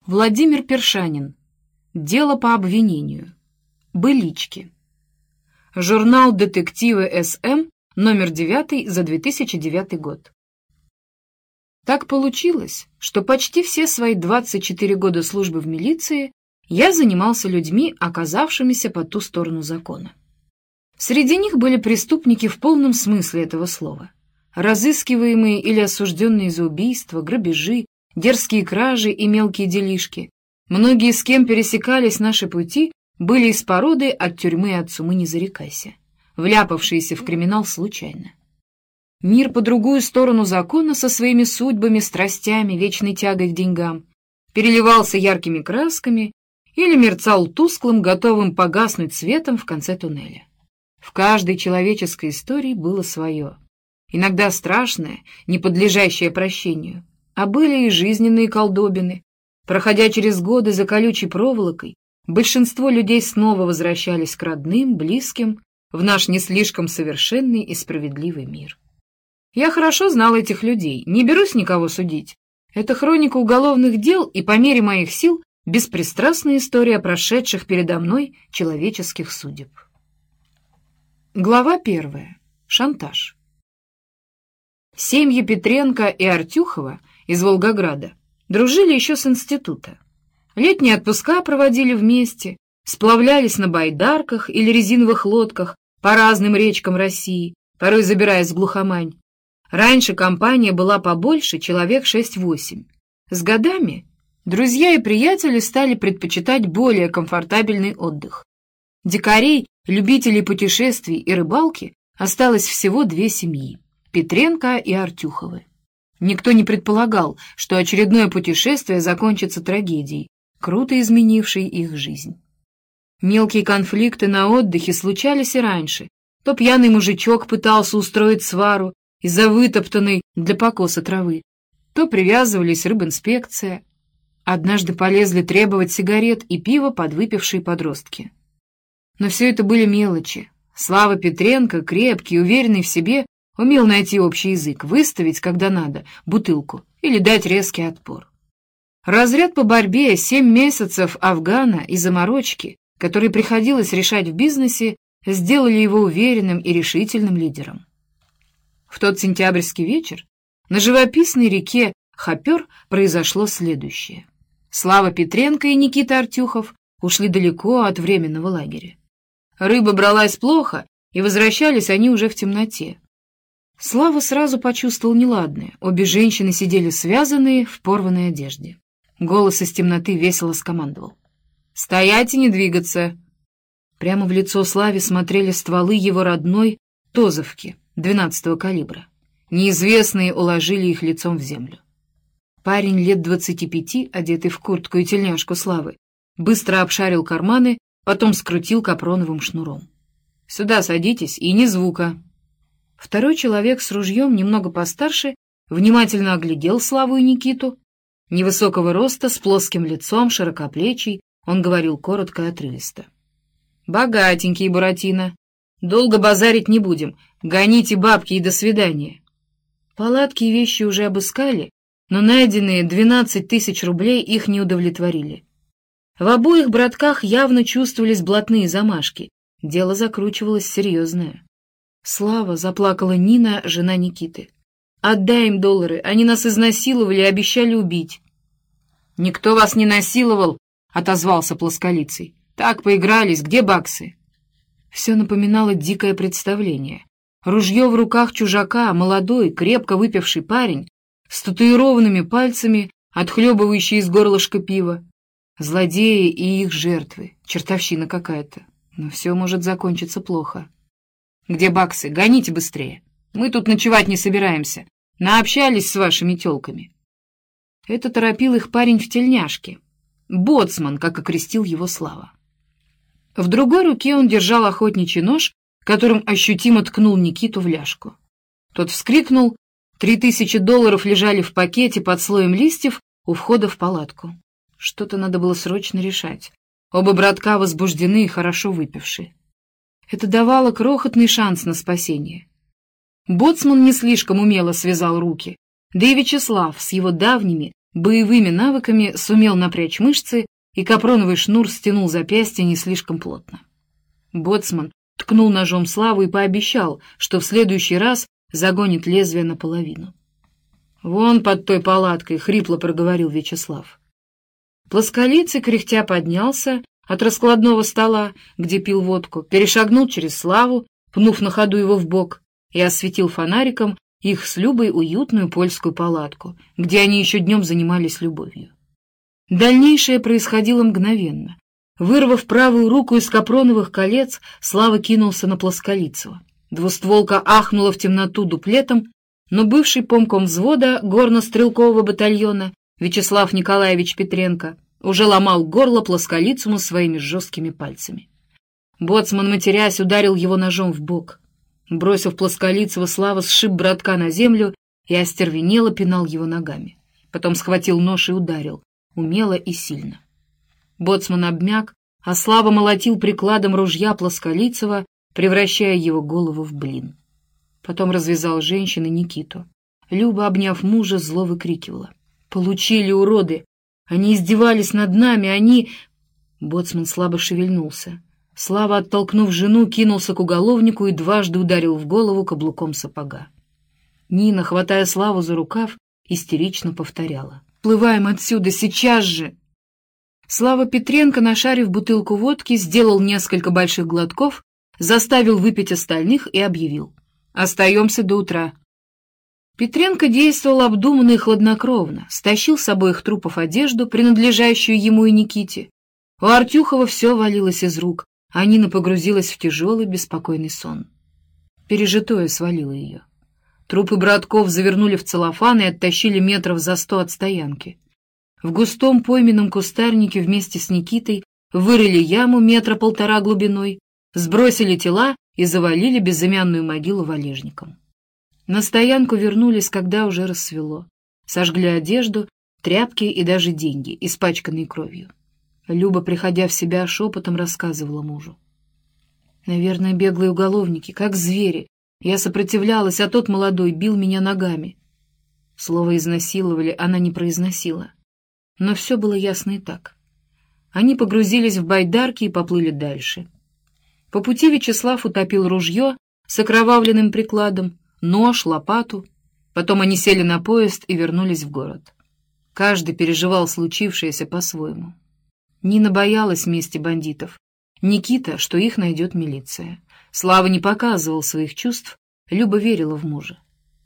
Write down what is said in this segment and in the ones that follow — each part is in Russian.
Владимир Першанин. Дело по обвинению. Былички. Журнал «Детективы СМ», номер 9 за 2009 год. Так получилось, что почти все свои 24 года службы в милиции я занимался людьми, оказавшимися по ту сторону закона. Среди них были преступники в полном смысле этого слова. Разыскиваемые или осужденные за убийства, грабежи, дерзкие кражи и мелкие делишки. Многие, с кем пересекались наши пути, были из породы «от тюрьмы от сумы не зарекайся», вляпавшиеся в криминал случайно. Мир по другую сторону закона со своими судьбами, страстями, вечной тягой к деньгам переливался яркими красками или мерцал тусклым, готовым погаснуть светом в конце туннеля. В каждой человеческой истории было свое, иногда страшное, не подлежащее прощению, а были и жизненные колдобины. Проходя через годы за колючей проволокой, большинство людей снова возвращались к родным, близким, в наш не слишком совершенный и справедливый мир. Я хорошо знал этих людей, не берусь никого судить. Это хроника уголовных дел и, по мере моих сил, беспристрастная история прошедших передо мной человеческих судеб. Глава 1. Шантаж. Семьи Петренко и Артюхова из Волгограда дружили еще с института. Летние отпуска проводили вместе, сплавлялись на байдарках или резиновых лодках по разным речкам России, порой забираясь в глухомань. Раньше компания была побольше, человек 6-8. С годами друзья и приятели стали предпочитать более комфортабельный отдых. Дикарей, любителей путешествий и рыбалки осталось всего 2 семьи — Петренко и Артюховы. Никто не предполагал, что очередное путешествие закончится трагедией, круто изменившей их жизнь. Мелкие конфликты на отдыхе случались и раньше. То пьяный мужичок пытался устроить свару из-за вытоптанной для покоса травы, то привязывались рыбинспекция. Однажды полезли требовать сигарет и пива подвыпившие подростки. Но все это были мелочи. Слава Петренко, крепкий, уверенный в себе, умел найти общий язык, выставить, когда надо, бутылку или дать резкий отпор. Разряд по борьбе, 7 месяцев афгана и заморочки, которые приходилось решать в бизнесе, сделали его уверенным и решительным лидером. В тот сентябрьский вечер на живописной реке Хопер произошло следующее. Слава Петренко и Никита Артюхов ушли далеко от временного лагеря. Рыба бралась плохо, и возвращались они уже в темноте. Слава сразу почувствовал неладное. Обе женщины сидели связанные в порванной одежде. Голос из темноты весело скомандовал: «Стоять и не двигаться!» Прямо в лицо Славе смотрели стволы его родной тозовки 12-го калибра. Неизвестные уложили их лицом в землю. Парень лет 25, одетый в куртку и тельняшку Славы, быстро обшарил карманы, потом скрутил капроновым шнуром. «Сюда садитесь и ни звука!» Второй человек с ружьем, немного постарше, внимательно оглядел Славу и Никиту. Невысокого роста, с плоским лицом, широкоплечий, он говорил коротко и отрывисто. «Богатенький, Буратино. Долго базарить не будем. Гоните бабки и до свидания». Палатки и вещи уже обыскали, но найденные 12 000 рублей их не удовлетворили. В обоих братках явно чувствовались блатные замашки. Дело закручивалось серьезное. «Слава», — заплакала Нина, жена Никиты. «Отдай им доллары, они нас изнасиловали и обещали убить». «Никто вас не насиловал», — отозвался плосколицый. «Так поигрались, где баксы?» Все напоминало дикое представление. Ружье в руках чужака, молодой, крепко выпивший парень, с татуированными пальцами, отхлебывающий из горлышка пива. Злодеи и их жертвы, чертовщина какая-то. Но все может закончиться плохо. «Где баксы? Гоните быстрее. Мы тут ночевать не собираемся. Наобщались с вашими тёлками». Это торопил их парень в тельняшке. Боцман, как окрестил его Слава. В другой руке он держал охотничий нож, которым ощутимо ткнул Никиту в ляжку. Тот вскрикнул. $3000 лежали в пакете под слоем листьев у входа в палатку. Что-то надо было срочно решать. Оба братка возбуждены и хорошо выпившие. Это давало крохотный шанс на спасение. Боцман не слишком умело связал руки, да и Вячеслав с его давними, боевыми навыками сумел напрячь мышцы, и капроновый шнур стянул запястье не слишком плотно. Боцман ткнул ножом Славу и пообещал, что в следующий раз загонит лезвие наполовину. «Вон под той палаткой», — хрипло проговорил Вячеслав. Плосколицый, кряхтя, поднялся от раскладного стола, где пил водку, перешагнул через Славу, пнув на ходу его в бок, и осветил фонариком их с Любой уютную польскую палатку, где они еще днем занимались любовью. Дальнейшее происходило мгновенно. Вырвав правую руку из капроновых колец, Слава кинулся на Плосколицего. Двустволка ахнула в темноту дуплетом, но бывший помком взвода горно-стрелкового батальона Вячеслав Николаевич Петренко уже ломал горло Плосколицему своими жесткими пальцами. Боцман, матерясь, ударил его ножом в бок. Бросив Плосколицего, Слава сшиб братка на землю и остервенело пинал его ногами. Потом схватил нож и ударил, умело и сильно. Боцман обмяк, а Слава молотил прикладом ружья Плосколицева, превращая его голову в блин. Потом развязал женщин и Никиту. Люба, обняв мужа, зло выкрикивала: «Получили, уроды! Они издевались над нами, они...» Боцман слабо шевельнулся. Слава, оттолкнув жену, кинулся к уголовнику и дважды ударил в голову каблуком сапога. Нина, хватая Славу за рукав, истерично повторяла: «Плываем отсюда, сейчас же!» Слава Петренко, нашарив бутылку водки, сделал несколько больших глотков, заставил выпить остальных и объявил: «Остаемся до утра». Петренко действовал обдуманно и хладнокровно, стащил с обоих трупов одежду, принадлежащую ему и Никите. У Артюхова все валилось из рук, а Нина погрузилась в тяжелый, беспокойный сон. Пережитое свалило ее. Трупы братков завернули в целлофан и оттащили метров за 100 от стоянки. В густом пойменном кустарнике вместе с Никитой вырыли яму 1,5 метра глубиной, сбросили тела и завалили безымянную могилу валежником. На стоянку вернулись, когда уже рассвело. Сожгли одежду, тряпки и даже деньги, испачканные кровью. Люба, приходя в себя, шепотом рассказывала мужу: «Наверное, беглые уголовники, как звери. Я сопротивлялась, а тот молодой бил меня ногами». Слово «изнасиловали» она не произносила. Но все было ясно и так. Они погрузились в байдарки и поплыли дальше. По пути Вячеслав утопил ружье с окровавленным прикладом, нож, лопату. Потом они сели на поезд и вернулись в город. Каждый переживал случившееся по-своему. Нина боялась мести бандитов. Никита, что их найдет милиция. Слава не показывал своих чувств, Люба верила в мужа.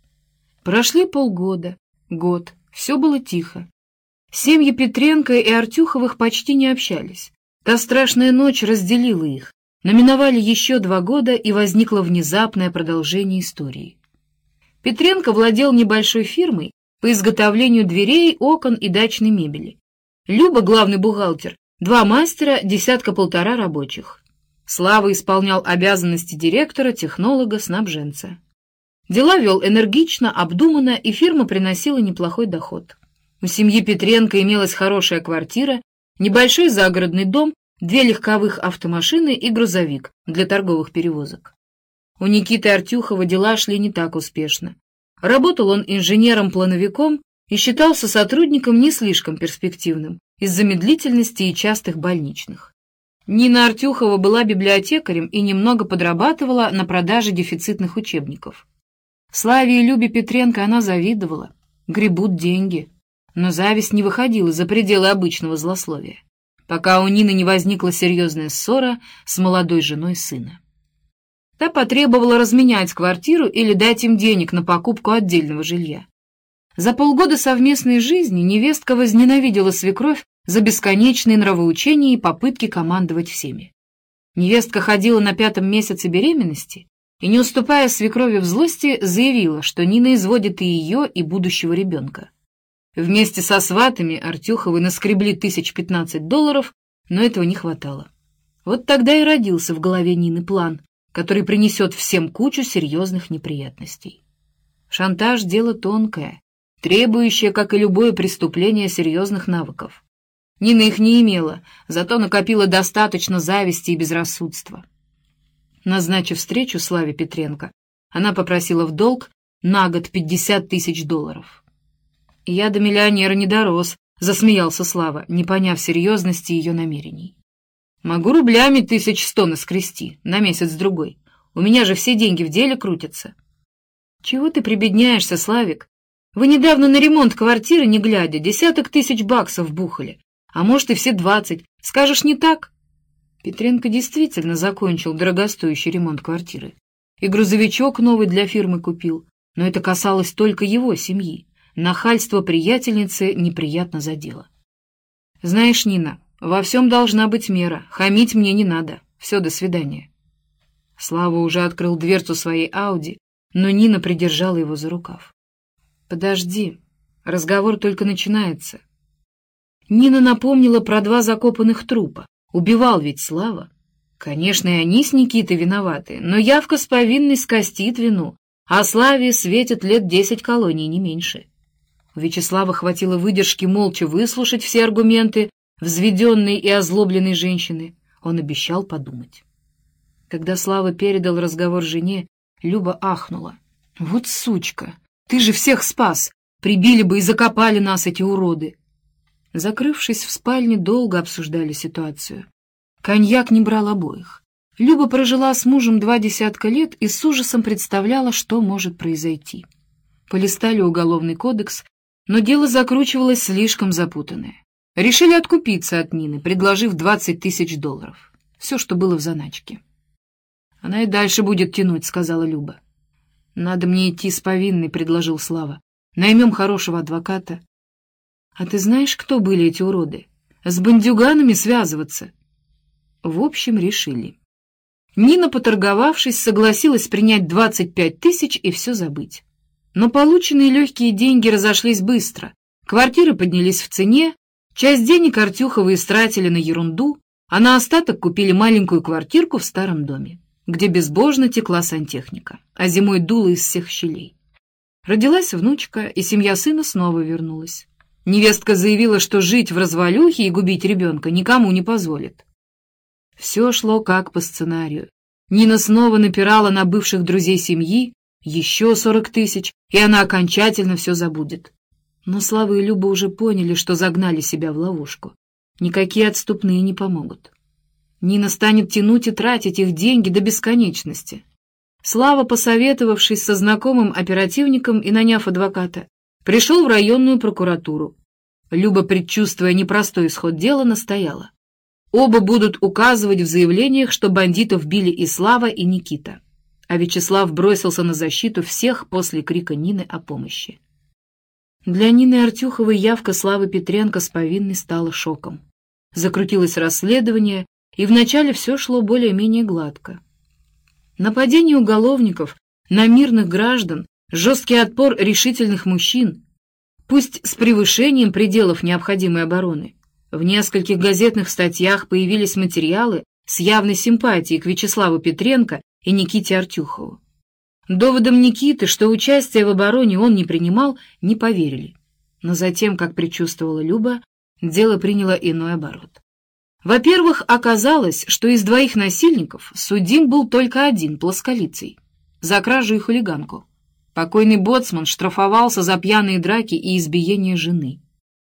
Прошли полгода, год, все было тихо. Семьи Петренко и Артюховых почти не общались. Та страшная ночь разделила их. Но миновали еще 2 года, и возникло внезапное продолжение истории. Петренко владел небольшой фирмой по изготовлению дверей, окон и дачной мебели. Люба, главный бухгалтер, 2 мастера, 1,5 рабочих. Слава исполнял обязанности директора, технолога, снабженца. Дела вел энергично, обдуманно, и фирма приносила неплохой доход. У семьи Петренко имелась хорошая квартира, небольшой загородный дом, 2 легковых автомашины и грузовик для торговых перевозок. У Никиты Артюхова дела шли не так успешно. Работал он инженером-плановиком и считался сотрудником не слишком перспективным из-за медлительности и частых больничных. Нина Артюхова была библиотекарем и немного подрабатывала на продаже дефицитных учебников. Славе и Любе Петренко она завидовала. Гребут деньги. Но зависть не выходила за пределы обычного злословия, пока у Нины не возникла серьезная ссора с молодой женой сына. Та потребовала разменять квартиру или дать им денег на покупку отдельного жилья. За полгода совместной жизни невестка возненавидела свекровь за бесконечные нравоучения и попытки командовать всеми. Невестка ходила на 5-м месяце беременности и, не уступая свекрови в злости, заявила, что Нина изводит и ее, и будущего ребенка. Вместе со сватами Артюховы наскребли $1500, но этого не хватало. Вот тогда и родился в голове Нины план, который принесет всем кучу серьезных неприятностей. Шантаж — дело тонкое, требующее, как и любое преступление, серьезных навыков. Нина их не имела, зато накопила достаточно зависти и безрассудства. Назначив встречу Славе Петренко, она попросила в долг на год $50 000. «Я до миллионера не дорос», — засмеялся Слава, не поняв серьезности ее намерений. «Могу рублями 1100 наскрести на месяц-другой. У меня же все деньги в деле крутятся». «Чего ты прибедняешься, Славик? Вы недавно на ремонт квартиры, не глядя, десяток тысяч баксов бухали, а может и все 20. Скажешь, не так?» Петренко действительно закончил дорогостоящий ремонт квартиры. И грузовичок новый для фирмы купил, но это касалось только его семьи. Нахальство приятельницы неприятно задело. «Знаешь, Нина, во всем должна быть мера, хамить мне не надо. Все, до свидания». Слава уже открыл дверцу своей Ауди, но Нина придержала его за рукав. «Подожди, разговор только начинается». Нина напомнила про 2 закопанных трупа. Убивал ведь Слава. Конечно, и они с Никитой виноваты, но явка с повинной скостит вину, а Славе светит лет 10 колоний, не меньше. У Вячеслава хватило выдержки молча выслушать все аргументы взведенной и озлобленной женщины. Он обещал подумать. Когда Слава передал разговор жене, Люба ахнула. «Вот сучка! Ты же всех спас! Прибили бы и закопали нас эти уроды!» Закрывшись в спальне, долго обсуждали ситуацию. Коньяк не брал обоих. Люба прожила с мужем 20 лет и с ужасом представляла, что может произойти. Полистали уголовный кодекс, но дело закручивалось слишком запутанное. Решили откупиться от Нины, предложив $20 000. Все, что было в заначке. «Она и дальше будет тянуть», — сказала Люба. «Надо мне идти с повинной», — предложил Слава. «Наймем хорошего адвоката». «А ты знаешь, кто были эти уроды? С бандюганами связываться». В общем, решили. Нина, поторговавшись, согласилась принять 25 000 и все забыть. Но полученные легкие деньги разошлись быстро. Квартиры поднялись в цене, часть денег Артюховы истратили на ерунду, а на остаток купили маленькую квартирку в старом доме, где безбожно текла сантехника, а зимой дуло из всех щелей. Родилась внучка, и семья сына снова вернулась. Невестка заявила, что жить в развалюхе и губить ребенка никому не позволит. Все шло как по сценарию. Нина снова напирала на бывших друзей семьи, еще 40 000, и она окончательно все забудет. Но Слава и Люба уже поняли, что загнали себя в ловушку. Никакие отступные не помогут. Нина станет тянуть и тратить их деньги до бесконечности. Слава, посоветовавшись со знакомым оперативником и наняв адвоката, пришел в районную прокуратуру. Люба, предчувствуя непростой исход дела, настояла. Оба будут указывать в заявлениях, что бандитов били и Слава, и Никита. А Вячеслав бросился на защиту всех после крика Нины о помощи. Для Нины Артюховой явка Славы Петренко с повинной стала шоком. Закрутилось расследование, и вначале все шло более-менее гладко. Нападение уголовников на мирных граждан, жесткий отпор решительных мужчин, пусть с превышением пределов необходимой обороны. В нескольких газетных статьях появились материалы с явной симпатией к Вячеславу Петренко и Никите Артюхову. Доводам Никиты, что участие в обороне он не принимал, не поверили. Но затем, как предчувствовала Люба, дело приняло иной оборот. Во-первых, оказалось, что из 2 насильников судим был только один, плосколицый, за кражу и хулиганку. Покойный боцман штрафовался за пьяные драки и избиение жены.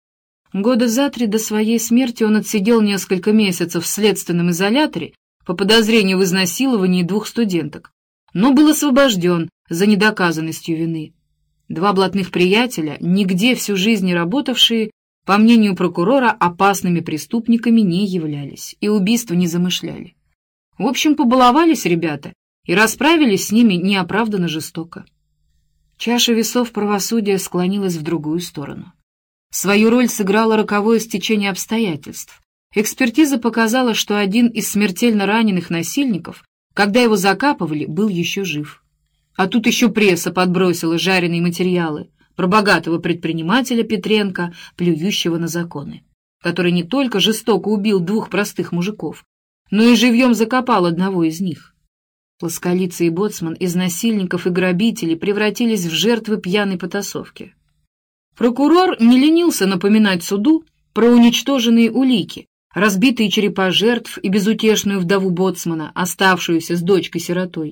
Года за 3 до своей смерти он отсидел несколько месяцев в следственном изоляторе по подозрению в изнасиловании 2 студенток, но был освобожден за недоказанностью вины. 2 блатных приятеля, нигде всю жизнь не работавшие, по мнению прокурора, опасными преступниками не являлись и убийства не замышляли. В общем, побаловались ребята и расправились с ними неоправданно жестоко. Чаша весов правосудия склонилась в другую сторону. Свою роль сыграло роковое стечение обстоятельств. Экспертиза показала, что один из смертельно раненых насильников, когда его закапывали, был еще жив. А тут еще пресса подбросила жареные материалы про богатого предпринимателя Петренко, плюющего на законы, который не только жестоко убил 2 простых мужиков, но и живьем закопал одного из них. Плосколицый и боцман из насильников и грабителей превратились в жертвы пьяной потасовки. Прокурор не ленился напоминать суду про уничтоженные улики, разбитые черепа жертв и безутешную вдову боцмана, оставшуюся с дочкой-сиротой.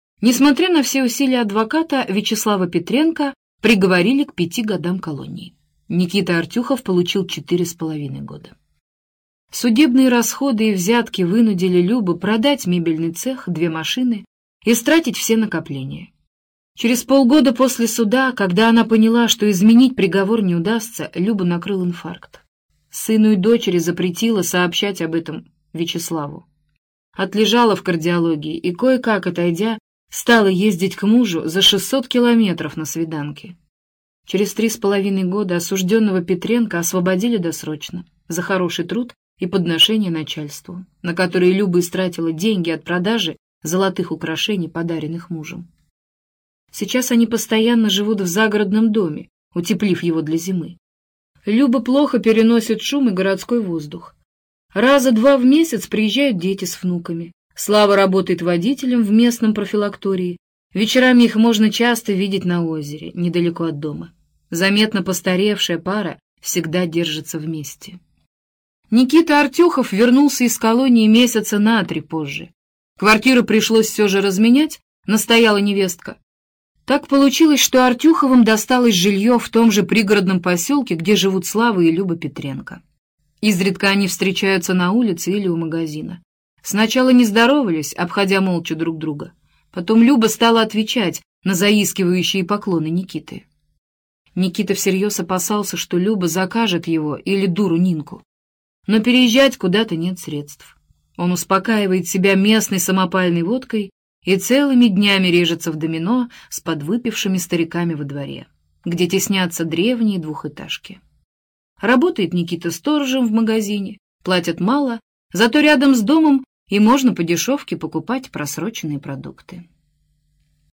Несмотря на все усилия адвоката, Вячеслава Петренко приговорили к 5 годам колонии. Никита Артюхов получил 4,5 года. Судебные расходы и взятки вынудили Любу продать мебельный цех, 2 машины и стратить все накопления. Через полгода после суда, когда она поняла, что изменить приговор не удастся, Любу накрыл инфаркт. Сыну и дочери запретила сообщать об этом Вячеславу. Отлежала в кардиологии и, кое-как отойдя, стала ездить к мужу за 600 километров на свиданки. Через 3,5 года осужденного Петренко освободили досрочно за хороший труд и подношение начальству, на которые Люба истратила деньги от продажи золотых украшений, подаренных мужем. Сейчас они постоянно живут в загородном доме, утеплив его для зимы. Люба плохо переносит шум и городской воздух. Раза 2 в месяц приезжают дети с внуками. Слава работает водителем в местном профилактории. Вечерами их можно часто видеть на озере, недалеко от дома. Заметно постаревшая пара всегда держится вместе. Никита Артюхов вернулся из колонии месяца на 3 позже. Квартиру пришлось все же разменять, настояла невестка. Так получилось, что Артюховым досталось жилье в том же пригородном поселке, где живут Слава и Люба Петренко. Изредка они встречаются на улице или у магазина. Сначала не здоровались, обходя молча друг друга. Потом Люба стала отвечать на заискивающие поклоны Никиты. Никита всерьез опасался, что Люба закажет его или дуру Нинку. Но переезжать куда-то нет средств. Он успокаивает себя местной самопальной водкой и целыми днями режется в домино с подвыпившими стариками во дворе, где теснятся древние двухэтажки. Работает Никита сторожем в магазине, платят мало, зато рядом с домом и можно по дешевке покупать просроченные продукты.